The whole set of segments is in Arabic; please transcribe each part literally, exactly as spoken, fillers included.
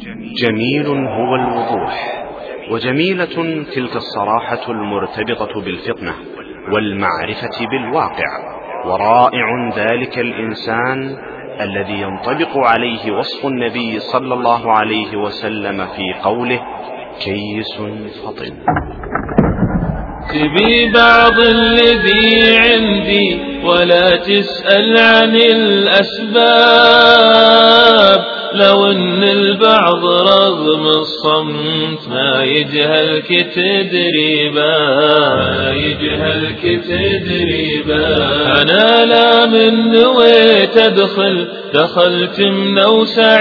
جميل هو الوضوح، وجميلة تلك الصراحة المرتبطة بالفطنة والمعرفة بالواقع، ورائع ذلك الإنسان الذي ينطبق عليه وصف النبي صلى الله عليه وسلم في قوله كيس فطن. تبي بعض الذي عندي ولا تسأل عن الأسباب، لو ان البعض رغم الصمت ما يجهلك تدريبا، ما يجهلك تدريبا. انا لا من نويت ادخل دخلت من اوسع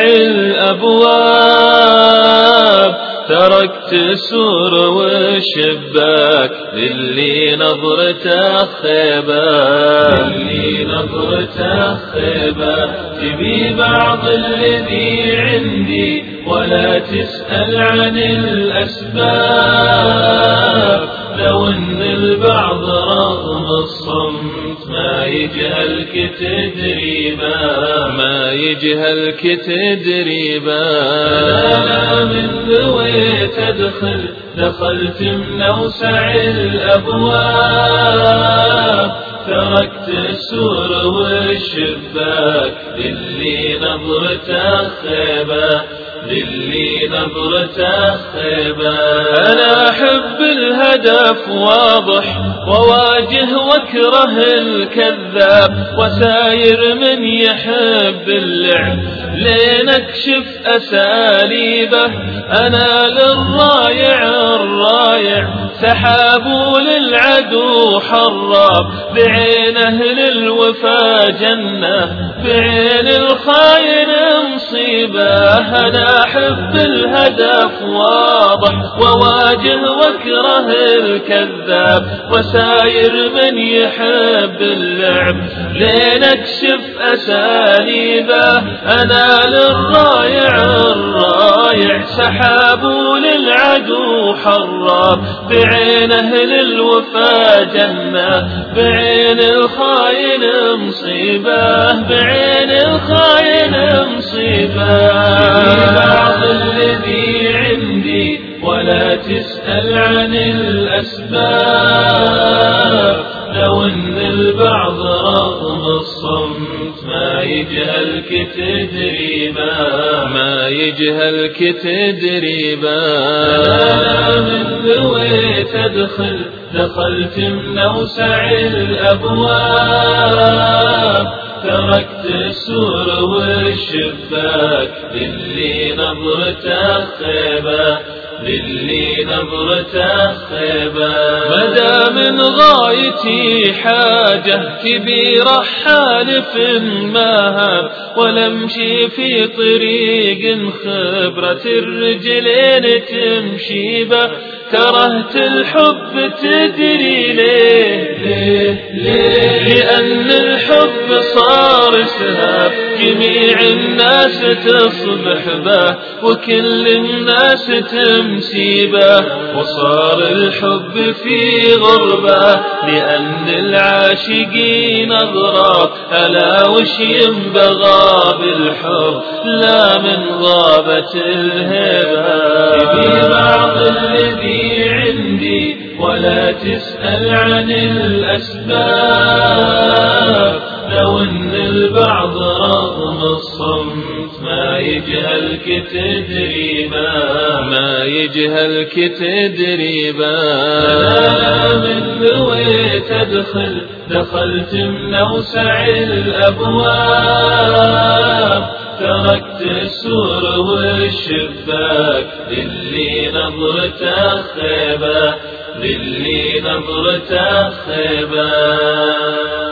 الابواب، تركت السور والشباك للي نظرته خيبة، للي نظرته خيبة. تبي بعض الذي عندي ولا تسأل عن الأسباب، لو ان البعض رغم الصمت ما يجهلك تدريبا، ما يجهلك تدريبا. انا من نويت ادخل دخلت من اوسع الابواب، تركت السور والشباك للي نظرته خيبة، للي نظرته خيبة. أنا أحب الهدف واضح وواجه واكره الكذاب، وساير من يحب اللعب لنكشف أساليبه. أنا للرايع الرايع سحاب للعدو حراب، بعينه للوفا جنة بعين الخاين مصيبة. أنا أحب الهدف واضح وواجه واكره الكذاب، وساير من يحب اللعب لنكشف أساليبه. أنا للرايع الرايع سحاب للعدو حراب، بعينه للوفا جنة بعين الخاين مصيبة، بعين الخاين مصيبة. بعض الذي عندي ولا تسأل عن الأسباب، لو ان البعض رغم الصمت ما يجهلك تدريبا، ما يجهلك تدريبا. انا من نويت ادخل دخلت من اوسع الابواب، تركت السور والشباك للي نظرته خيبة، للي نظرته خيبة. مدى من غايتي حاجة كبيرة حالف ماهب، ولمشي في طريق خبرة الرجلين تمشي به. كرهت الحب تدري ليه؟ ليه ليه؟ لأن الحب صار سهاب، جميع الناس تصبح به وكل الناس تمسي به. وصار الحب في غربة لأن العاشقين أغراب، ألا وش ينبغى بالحب لا من غابة الهبة. في بعض الذي عندي ولا تسأل عن الأسباب، لو ان البعض رغم الصمت ما يجهلك تدريبا، ما يجهلك تدريبا. انا من نويت ادخل دخلت من اوسع الابواب، تركت السور والشباك للي نظرته خيبة، للي نظرته خيبة.